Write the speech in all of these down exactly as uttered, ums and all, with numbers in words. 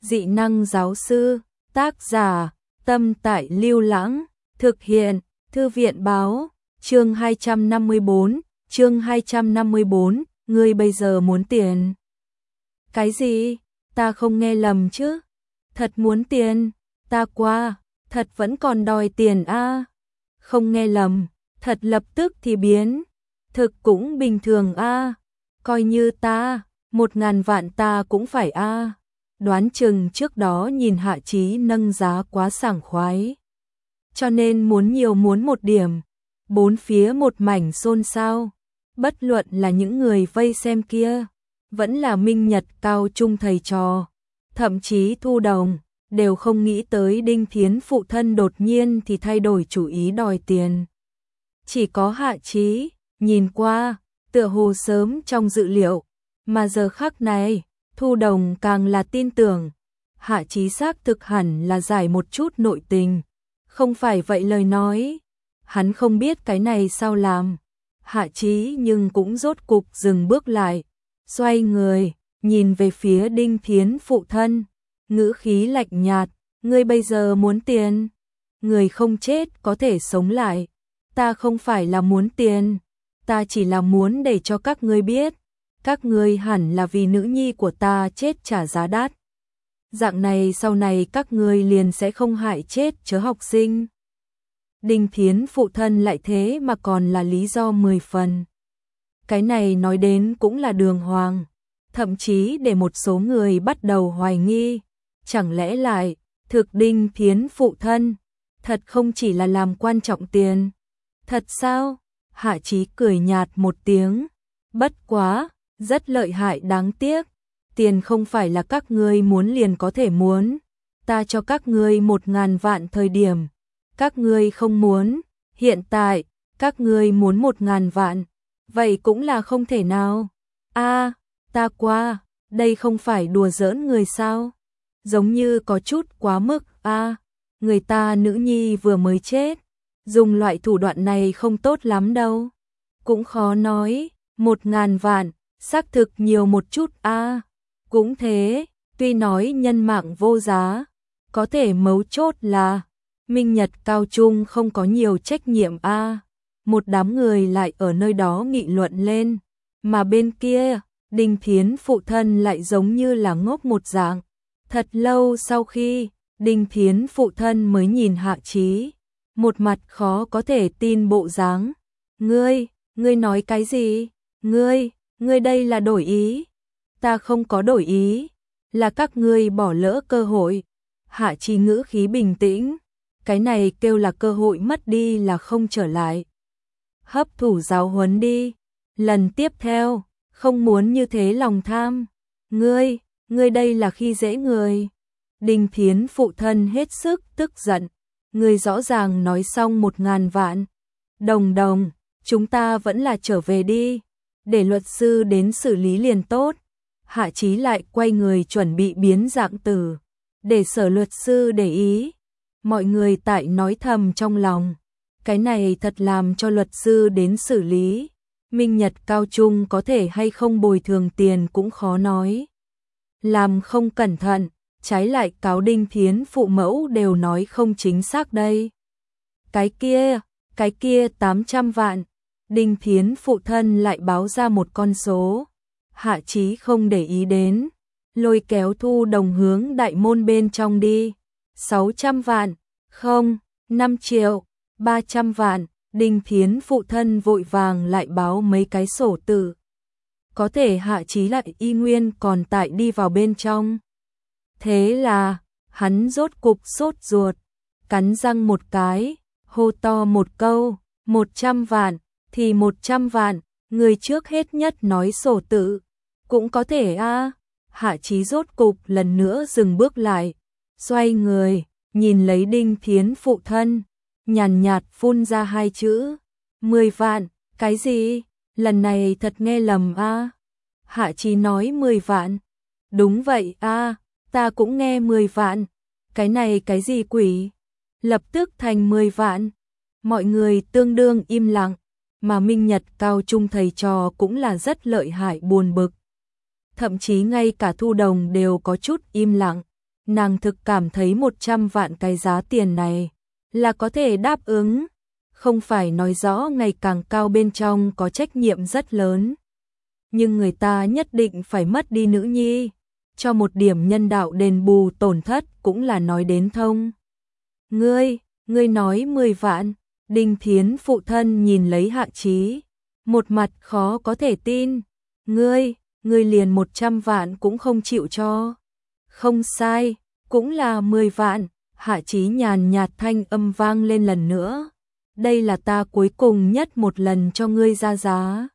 Dị năng giáo sư, tác giả, Tâm Tại Lưu Lãng, thực hiện, Thư viện báo, chương hai trăm năm mươi bốn, chương hai trăm năm mươi bốn, ngươi bây giờ muốn tiền. Cái gì? Ta không nghe lầm chứ? Thật muốn tiền, ta qua, thật vẫn còn đòi tiền a. À? Không nghe lầm, thật lập tức thì biến, thực cũng bình thường a. À? Coi như ta, một ngàn vạn ta cũng phải a. À? Đoán chừng trước đó nhìn Hạ Chí nâng giá quá sảng khoái, cho nên muốn nhiều muốn một điểm. Bốn phía một mảnh xôn xao, bất luận là những người vây xem kia, vẫn là Minh Nhật cao trung thầy trò, thậm chí Thu Đồng, đều không nghĩ tới Đinh Thiến phụ thân đột nhiên thì thay đổi chủ ý đòi tiền. Chỉ có Hạ Chí, nhìn qua, tựa hồ sớm trong dự liệu, mà giờ khắc này, Thu Đồng càng là tin tưởng, Hạ Chí xác thực hẳn là giải một chút nội tình, không phải vậy lời nói, hắn không biết cái này sao làm. Hạ Chí nhưng cũng rốt cục dừng bước lại, xoay người, nhìn về phía Đinh Thiến phụ thân, ngữ khí lạnh nhạt, ngươi bây giờ muốn tiền, người không chết có thể sống lại, ta không phải là muốn tiền, ta chỉ là muốn để cho các ngươi biết, các ngươi hẳn là vì nữ nhi của ta chết trả giá đắt. Dạng này sau này các ngươi liền sẽ không hại chết chớ học sinh. Đinh Thiến phụ thân lại thế mà còn là lý do mười phần. Cái này nói đến cũng là đường hoàng, thậm chí để một số người bắt đầu hoài nghi, chẳng lẽ lại, thực Đinh Thiến phụ thân, thật không chỉ là làm quan trọng tiền. Thật sao? Hạ Chí cười nhạt một tiếng, bất quá, rất lợi hại đáng tiếc, tiền không phải là các ngươi muốn liền có thể muốn, ta cho các ngươi một ngàn vạn thời điểm. Các ngươi không muốn, hiện tại, các ngươi muốn một ngàn vạn, vậy cũng là không thể nào. A, à, ta qua, đây không phải đùa giỡn người sao? Giống như có chút quá mức, a, à, người ta nữ nhi vừa mới chết, dùng loại thủ đoạn này không tốt lắm đâu. Cũng khó nói, một ngàn vạn, xác thực nhiều một chút a. À, cũng thế, tuy nói nhân mạng vô giá, có thể mấu chốt là Minh Nhật cao trung không có nhiều trách nhiệm a. À, một đám người lại ở nơi đó nghị luận lên, mà bên kia, Đinh Thiến phụ thân lại giống như là ngốc một dạng. Thật lâu sau khi, Đinh Thiến phụ thân mới nhìn Hạ Chí, một mặt khó có thể tin bộ dáng. Ngươi, ngươi nói cái gì? Ngươi, ngươi đây là đổi ý? Ta không có đổi ý, là các ngươi bỏ lỡ cơ hội. Hạ Chí ngữ khí bình tĩnh. Cái này kêu là cơ hội mất đi là không trở lại. Hấp thụ giáo huấn đi. Lần tiếp theo, không muốn như thế lòng tham. Ngươi, ngươi đây là khi dễ người. Đinh Thiến phụ thân hết sức tức giận. Ngươi rõ ràng nói xong một ngàn vạn. Đồng đồng, chúng ta vẫn là trở về đi. Để luật sư đến xử lý liền tốt. Hạ Chí lại quay người chuẩn bị biến dạng từ. Để sở luật sư để ý. Mọi người tại nói thầm trong lòng, cái này thật làm cho luật sư đến xử lý, Minh Nhật cao trung có thể hay không bồi thường tiền cũng khó nói. Làm không cẩn thận, trái lại cáo Đinh Thiến phụ mẫu đều nói không chính xác đây. Cái kia, cái kia tám trăm vạn, Đinh Thiến phụ thân lại báo ra một con số, Hạ Chí không để ý đến, lôi kéo Thu Đồng hướng đại môn bên trong đi. sáu trăm vạn, không, năm triệu, ba trăm vạn, Đinh Thiến phụ thân vội vàng lại báo mấy cái sổ tử. Có thể Hạ Chí lại y nguyên còn tại đi vào bên trong. Thế là, hắn rốt cục sốt ruột, cắn răng một cái, hô to một câu, một trăm vạn, thì một trăm vạn, người trước hết nhất nói sổ tử. Cũng có thể a. À. Hạ Chí rốt cục lần nữa dừng bước lại, xoay người, nhìn lấy Đinh Thiến phụ thân, nhàn nhạt phun ra hai chữ, mười vạn, cái gì? Lần này thật nghe lầm a. À? Hạ Chí nói mười vạn. Đúng vậy a, à, ta cũng nghe mười vạn. Cái này cái gì quỷ? Lập tức thành mười vạn. Mọi người tương đương im lặng, mà Minh Nhật cao trung thầy trò cũng là rất lợi hại buồn bực. Thậm chí ngay cả Thu Đồng đều có chút im lặng, nàng thực cảm thấy một trăm vạn cái giá tiền này là có thể đáp ứng, không phải nói rõ ngày càng cao bên trong có trách nhiệm rất lớn. Nhưng người ta nhất định phải mất đi nữ nhi, cho một điểm nhân đạo đền bù tổn thất cũng là nói đến thông. Ngươi, ngươi nói mười vạn, Đinh Thiến phụ thân nhìn lấy Hạ Chí, một mặt khó có thể tin. Ngươi, ngươi liền một trăm vạn cũng không chịu cho. Không sai, cũng là mười vạn, Hạ Chí nhàn nhạt thanh âm vang lên lần nữa. Đây là ta cuối cùng nhất một lần cho ngươi ra giá.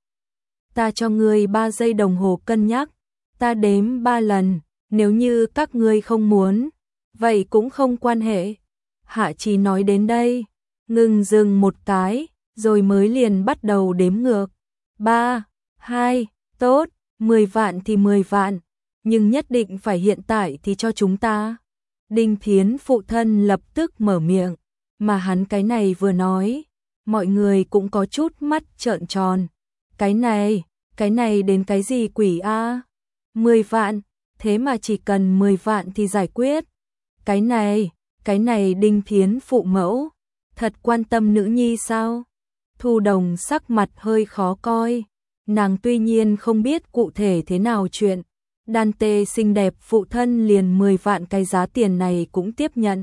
Ta cho ngươi ba giây đồng hồ cân nhắc, ta đếm ba lần, nếu như các ngươi không muốn, vậy cũng không quan hệ. Hạ Chí nói đến đây, ngừng dừng một cái, rồi mới liền bắt đầu đếm ngược. Ba, hai, tốt, mười vạn thì mười vạn, nhưng nhất định phải hiện tại thì cho chúng ta. Đinh Thiến phụ thân lập tức mở miệng, mà hắn cái này vừa nói, mọi người cũng có chút mắt trợn tròn. Cái này, cái này đến cái gì quỷ a? mười vạn, thế mà chỉ cần mười vạn thì giải quyết. Cái này, cái này Đinh Thiến phụ mẫu, thật quan tâm nữ nhi sao? Thu Đồng sắc mặt hơi khó coi, nàng tuy nhiên không biết cụ thể thế nào chuyện, đàn tê xinh đẹp phụ thân liền mười vạn cái giá tiền này cũng tiếp nhận.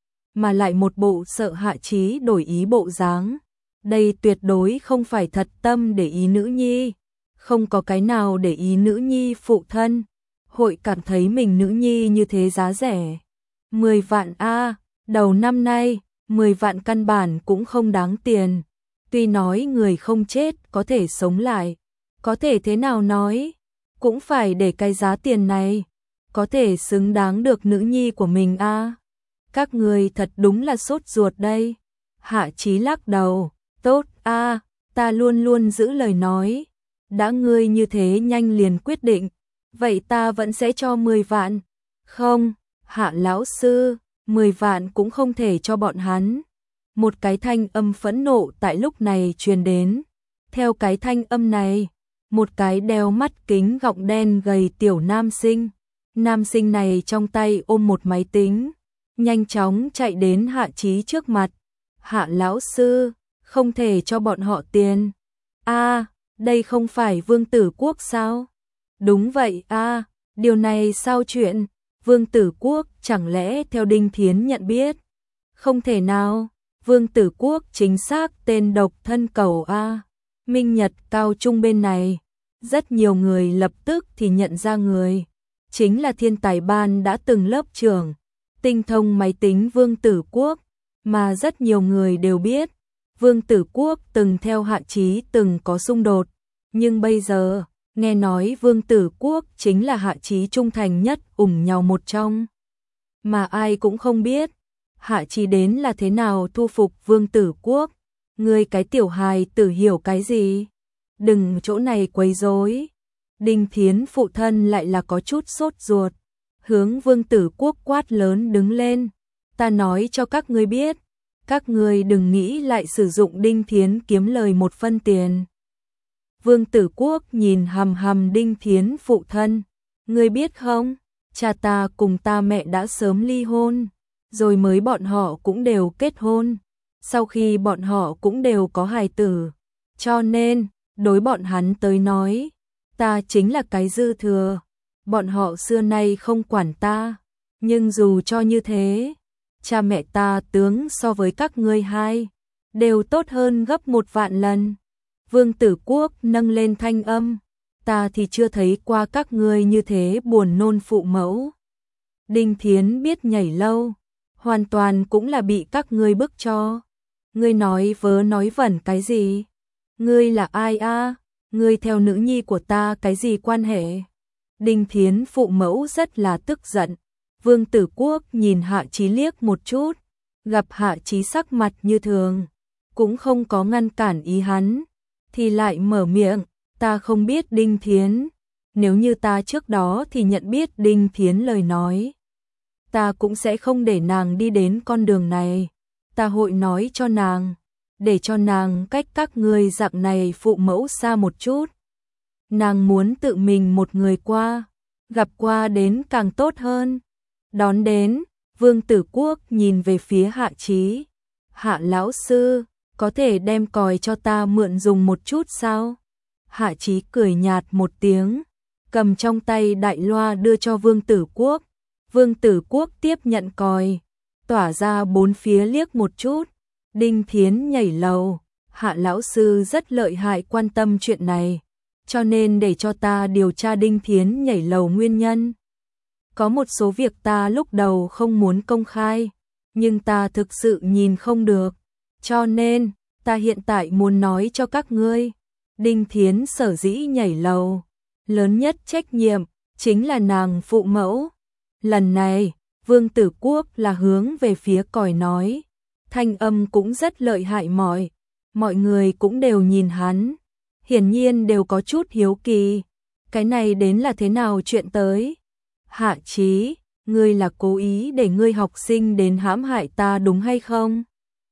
Mà lại một bộ sợ Hạ Chí đổi ý bộ dáng. Đây tuyệt đối không phải thật tâm để ý nữ nhi, không có cái nào để ý nữ nhi phụ thân, hội cảm thấy mình nữ nhi như thế giá rẻ. mười vạn a, đầu năm nay, mười vạn căn bản cũng không đáng tiền. Tuy nói người không chết có thể sống lại, có thể thế nào nói, cũng phải để cái giá tiền này, có thể xứng đáng được nữ nhi của mình a. Các người thật đúng là sốt ruột đây. Hạ Chí lắc đầu, tốt a, ta luôn luôn giữ lời nói. Đã ngươi như thế nhanh liền quyết định, vậy ta vẫn sẽ cho mười vạn. Không, Hạ lão sư, mười vạn cũng không thể cho bọn hắn. Một cái thanh âm phẫn nộ tại lúc này truyền đến. Theo cái thanh âm này, một cái đeo mắt kính gọng đen gầy tiểu nam sinh. Nam sinh này trong tay ôm một máy tính, nhanh chóng chạy đến Hạ Chí trước mặt. Hạ lão sư, không thể cho bọn họ tiền. A, đây không phải Vương Tử Quốc sao? Đúng vậy a, điều này sao chuyện? Vương Tử Quốc chẳng lẽ theo Đinh Thiến nhận biết? Không thể nào, Vương Tử Quốc chính xác tên độc thân cầu a. Minh Nhật cao trung bên này, rất nhiều người lập tức thì nhận ra người, chính là thiên tài ban đã từng lớp trưởng, tinh thông máy tính Vương Tử Quốc, mà rất nhiều người đều biết, Vương Tử Quốc từng theo Hạ Chí từng có xung đột, nhưng bây giờ, nghe nói Vương Tử Quốc chính là Hạ Chí trung thành nhất ủng nhau một trong. Mà ai cũng không biết, Hạ Chí đến là thế nào thu phục Vương Tử Quốc. Ngươi cái tiểu hài tử hiểu cái gì? Đừng chỗ này quấy rối. Đinh Thiến phụ thân lại là có chút sốt ruột, hướng Vương Tử Quốc quát lớn đứng lên. Ta nói cho các ngươi biết, các ngươi đừng nghĩ lại sử dụng Đinh Thiến kiếm lời một phân tiền. Vương Tử Quốc nhìn hằm hằm Đinh Thiến phụ thân. Ngươi biết không, cha ta cùng ta mẹ đã sớm ly hôn, rồi mới bọn họ cũng đều kết hôn. Sau khi bọn họ cũng đều có hài tử, cho nên, đối bọn hắn tới nói, ta chính là cái dư thừa. Bọn họ xưa nay không quản ta, nhưng dù cho như thế, cha mẹ ta tướng so với các ngươi hai, đều tốt hơn gấp một vạn lần. Vương Tử Quốc nâng lên thanh âm, ta thì chưa thấy qua các ngươi như thế buồn nôn phụ mẫu. Đinh Thiến biết nhảy lâu, hoàn toàn cũng là bị các ngươi bức cho. Ngươi nói vớ nói vẩn cái gì? Ngươi là ai a? Ngươi theo nữ nhi của ta cái gì quan hệ? Đinh Thiến phụ mẫu rất là tức giận. Vương Tử Quốc nhìn Hạ Chí liếc một chút, gặp Hạ Chí sắc mặt như thường, cũng không có ngăn cản ý hắn, thì lại mở miệng, ta không biết Đinh Thiến, nếu như ta trước đó thì nhận biết Đinh Thiến lời nói, ta cũng sẽ không để nàng đi đến con đường này, ta hội nói cho nàng, để cho nàng cách các ngươi dạng này phụ mẫu xa một chút. Nàng muốn tự mình một người qua, gặp qua đến càng tốt hơn. Đón đến, Vương Tử Quốc nhìn về phía Hạ Chí. Hạ lão sư, có thể đem còi cho ta mượn dùng một chút sao? Hạ Chí cười nhạt một tiếng, cầm trong tay đại loa đưa cho Vương Tử Quốc. Vương Tử Quốc tiếp nhận còi, tỏa ra bốn phía liếc một chút. Đinh Thiến nhảy lầu, Hạ lão sư rất lợi hại quan tâm chuyện này, cho nên để cho ta điều tra Đinh Thiến nhảy lầu nguyên nhân. Có một số việc ta lúc đầu không muốn công khai, nhưng ta thực sự nhìn không được, cho nên ta hiện tại muốn nói cho các ngươi. Đinh Thiến sở dĩ nhảy lầu, lớn nhất trách nhiệm chính là nàng phụ mẫu. Lần này, Vương Tử Quốc là hướng về phía còi nói, thanh âm cũng rất lợi hại, mọi mọi người cũng đều nhìn hắn, hiển nhiên đều có chút hiếu kỳ, cái này đến là thế nào chuyện tới. Hạ Chí, ngươi là cố ý để ngươi học sinh đến hãm hại ta đúng hay không?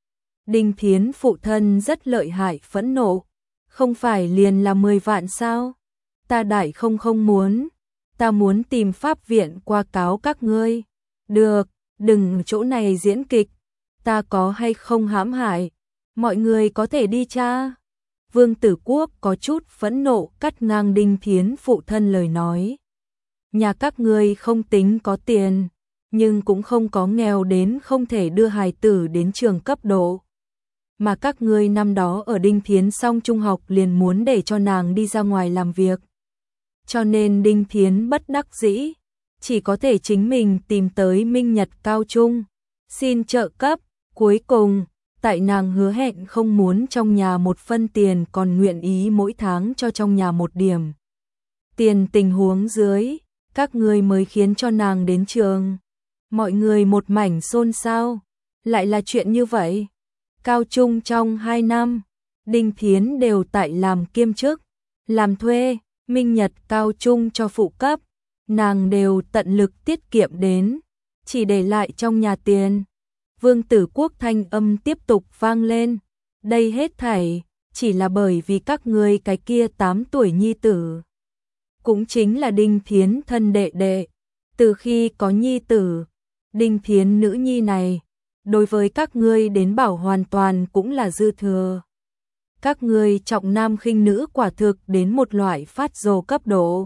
Đinh Thiến phụ thân rất lợi hại, phẫn nộ, không phải liền là mười vạn sao? Ta đại không không muốn, ta muốn tìm pháp viện qua cáo các ngươi. Được, đừng chỗ này diễn kịch, ta có hay không hãm hại, mọi người có thể đi tra. Vương Tử Quốc có chút phẫn nộ cắt ngang Đinh Thiến phụ thân lời nói. Nhà các ngươi không tính có tiền, nhưng cũng không có nghèo đến không thể đưa hài tử đến trường cấp độ. Mà các ngươi năm đó ở Đinh Thiến xong trung học liền muốn để cho nàng đi ra ngoài làm việc. Cho nên Đinh Thiến bất đắc dĩ, chỉ có thể chính mình tìm tới Minh Nhật Cao Trung, xin trợ cấp. Cuối cùng, tại nàng hứa hẹn không muốn trong nhà một phân tiền còn nguyện ý mỗi tháng cho trong nhà một điểm tiền tình huống dưới, các ngươi mới khiến cho nàng đến trường. Mọi người một mảnh xôn xao, lại là chuyện như vậy. Cao trung trong hai năm, Đinh Thiến đều tại làm kiêm chức, làm thuê, Minh Nhật Cao Trung cho phụ cấp, nàng đều tận lực tiết kiệm đến, chỉ để lại trong nhà tiền. Vương Tử Quốc thanh âm tiếp tục vang lên, đây hết thảy chỉ là bởi vì các ngươi cái kia tám tuổi nhi tử, cũng chính là Đinh Thiến thân đệ đệ. Từ khi có nhi tử, Đinh Thiến nữ nhi này đối với các ngươi đến bảo hoàn toàn cũng là dư thừa. Các ngươi trọng nam khinh nữ quả thực đến một loại phát rồ cấp độ.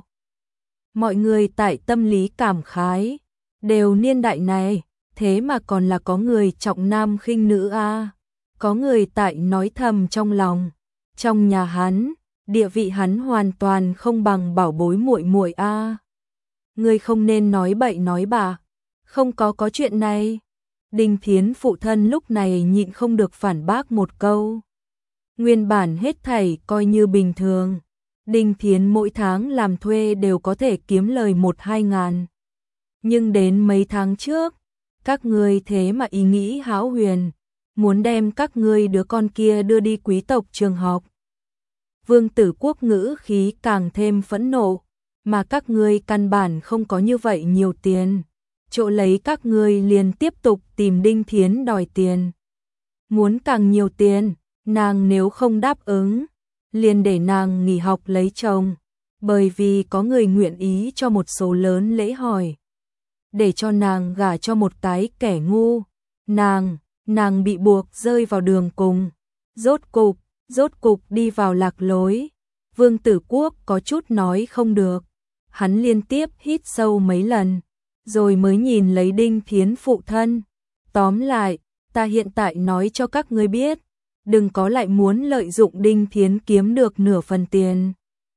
Mọi người tại tâm lý cảm khái, đều niên đại này, thế mà còn là có người trọng nam khinh nữ a. À. Có người tại nói thầm trong lòng, trong nhà hắn, địa vị hắn hoàn toàn không bằng bảo bối muội muội a. À. Ngươi không nên nói bậy nói bạ, không có có chuyện này. Đinh Thiến phụ thân lúc này nhịn không được phản bác một câu. Nguyên bản hết thảy coi như bình thường, Đinh Thiến mỗi tháng làm thuê đều có thể kiếm lời một hai ngàn. Nhưng đến mấy tháng trước, các ngươi thế mà ý nghĩ hão huyền, muốn đem các ngươi đứa con kia đưa đi quý tộc trường học. Vương Tử Quốc ngữ khí càng thêm phẫn nộ, mà các ngươi căn bản không có như vậy nhiều tiền. Chỗ lấy các ngươi liền tiếp tục tìm Đinh Thiến đòi tiền. Muốn càng nhiều tiền, nàng nếu không đáp ứng, liền để nàng nghỉ học lấy chồng, bởi vì có người nguyện ý cho một số lớn lễ hỏi. Để cho nàng gả cho một cái kẻ ngu, nàng, nàng bị buộc rơi vào đường cùng. Rốt cục, rốt cục đi vào lạc lối. Vương Tử Quốc có chút nói không được, hắn liên tiếp hít sâu mấy lần, rồi mới nhìn lấy Đinh Thiến phụ thân. Tóm lại, ta hiện tại nói cho các ngươi biết, đừng có lại muốn lợi dụng Đinh Thiến kiếm được nửa phần tiền.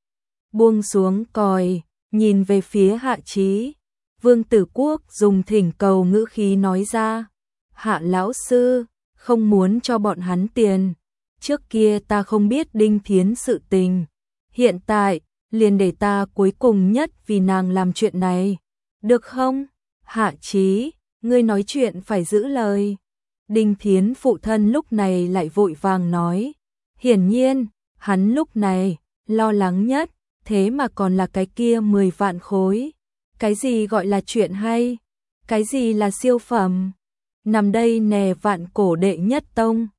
Buông xuống còi, nhìn về phía Hạ Chí. Vương Tử Quốc dùng thỉnh cầu ngữ khí nói ra, Hạ lão sư, không muốn cho bọn hắn tiền. Trước kia ta không biết Đinh Thiến sự tình, hiện tại, liền để ta cuối cùng nhất vì nàng làm chuyện này. Được không? Hạ Chí, ngươi nói chuyện phải giữ lời. Đinh Thiến phụ thân lúc này lại vội vàng nói. Hiển nhiên, hắn lúc này, lo lắng nhất, thế mà còn là cái kia mười vạn khối. Cái gì gọi là chuyện hay? Cái gì là siêu phẩm? Nằm đây nè vạn cổ đệ nhất tông.